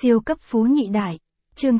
Siêu cấp phú nhị đại. Chương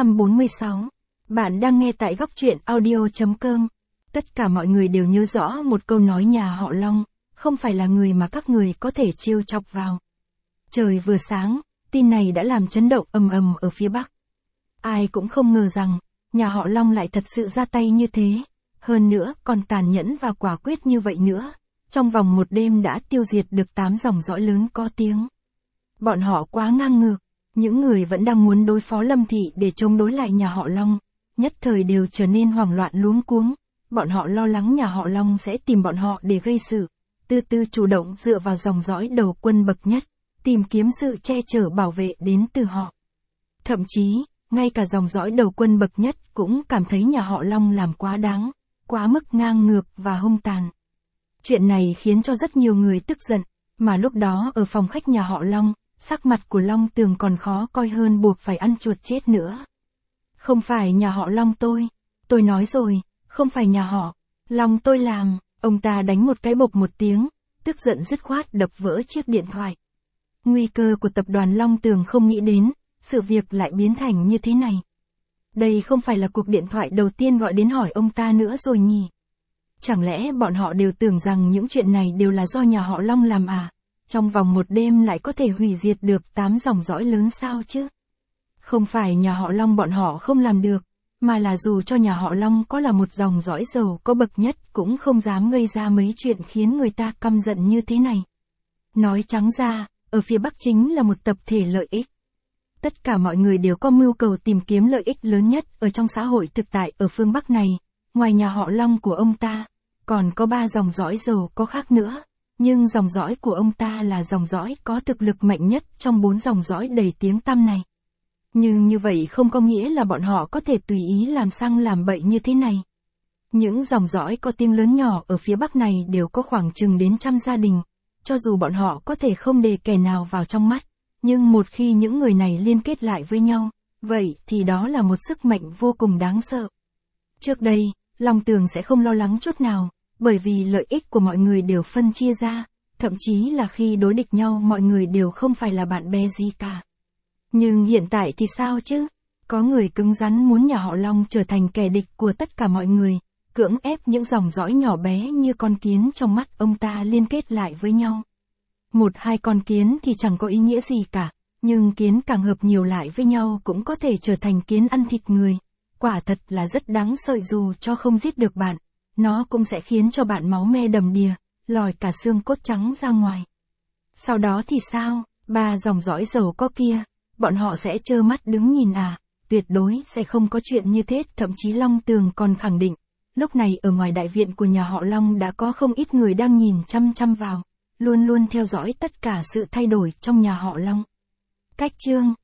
846. Bạn đang nghe tại góc truyện audio.com. Tất cả mọi người đều nhớ rõ một câu nói nhà họ Long, không phải là người mà các người có thể trêu chọc vào. Trời vừa sáng, tin này đã làm chấn động ầm ầm ở phía Bắc. Ai cũng không ngờ rằng, nhà họ Long lại thật sự ra tay như thế. Hơn nữa, còn tàn nhẫn và quả quyết như vậy nữa. Trong vòng một đêm đã tiêu diệt được 8 dòng dõi lớn có tiếng. Bọn họ quá ngang ngược. Những người vẫn đang muốn đối phó Lâm Thị để chống đối lại nhà họ Long, nhất thời đều trở nên hoảng loạn luống cuống. Bọn họ lo lắng nhà họ Long sẽ tìm bọn họ để gây sự, từ từ chủ động dựa vào dòng dõi đầu quân bậc nhất, tìm kiếm sự che chở bảo vệ đến từ họ. Thậm chí, ngay cả dòng dõi đầu quân bậc nhất cũng cảm thấy nhà họ Long làm quá đáng, quá mức ngang ngược và hung tàn. Chuyện này khiến cho rất nhiều người tức giận, mà lúc đó ở phòng khách nhà họ Long, sắc mặt của Long Tường còn khó coi hơn buộc phải ăn chuột chết nữa. Không phải nhà họ Long tôi nói rồi, không phải nhà họ Long tôi làm, ông ta đánh một cái bộc một tiếng, tức giận dứt khoát đập vỡ chiếc điện thoại. Nguy cơ của tập đoàn Long Tường không nghĩ đến, sự việc lại biến thành như thế này. Đây không phải là cuộc điện thoại đầu tiên gọi đến hỏi ông ta nữa rồi nhỉ? Chẳng lẽ bọn họ đều tưởng rằng những chuyện này đều là do nhà họ Long làm à? Trong vòng một đêm lại có thể hủy diệt được 8 dòng dõi lớn sao chứ? Không phải nhà họ Long bọn họ không làm được, mà là dù cho nhà họ Long có là một dòng dõi giàu có bậc nhất cũng không dám gây ra mấy chuyện khiến người ta căm giận như thế này. Nói trắng ra, ở phía Bắc chính là một tập thể lợi ích. Tất cả mọi người đều có mưu cầu tìm kiếm lợi ích lớn nhất ở trong xã hội thực tại ở phương Bắc này, ngoài nhà họ Long của ông ta, còn có 3 dòng dõi giàu có khác nữa. Nhưng dòng dõi của ông ta là dòng dõi có thực lực mạnh nhất trong 4 dòng dõi đầy tiếng tăm này. Nhưng như vậy không có nghĩa là bọn họ có thể tùy ý làm xăng làm bậy như thế này. Những dòng dõi có tiếng lớn nhỏ ở phía Bắc này đều có khoảng chừng đến 100 gia đình. Cho dù bọn họ có thể không để kẻ nào vào trong mắt, nhưng một khi những người này liên kết lại với nhau, vậy thì đó là một sức mạnh vô cùng đáng sợ. Trước đây, Long Tường sẽ không lo lắng chút nào. Bởi vì lợi ích của mọi người đều phân chia ra, thậm chí là khi đối địch nhau mọi người đều không phải là bạn bè gì cả. Nhưng hiện tại thì sao chứ? Có người cứng rắn muốn nhà họ Long trở thành kẻ địch của tất cả mọi người, cưỡng ép những dòng dõi nhỏ bé như con kiến trong mắt ông ta liên kết lại với nhau. 1-2 con kiến thì chẳng có ý nghĩa gì cả, nhưng kiến càng hợp nhiều lại với nhau cũng có thể trở thành kiến ăn thịt người. Quả thật là rất đáng sợ dù cho không giết được bạn. Nó cũng sẽ khiến cho bạn máu me đầm đìa, lòi cả xương cốt trắng ra ngoài. Sau đó thì sao? 3 dòng dõi giàu có kia, bọn họ sẽ trơ mắt đứng nhìn à? Tuyệt đối sẽ không có chuyện như thế. Thậm chí Long Tường còn khẳng định, lúc này ở ngoài đại viện của nhà họ Long đã có không ít người đang nhìn chăm chăm vào, luôn luôn theo dõi tất cả sự thay đổi trong nhà họ Long. Cách chương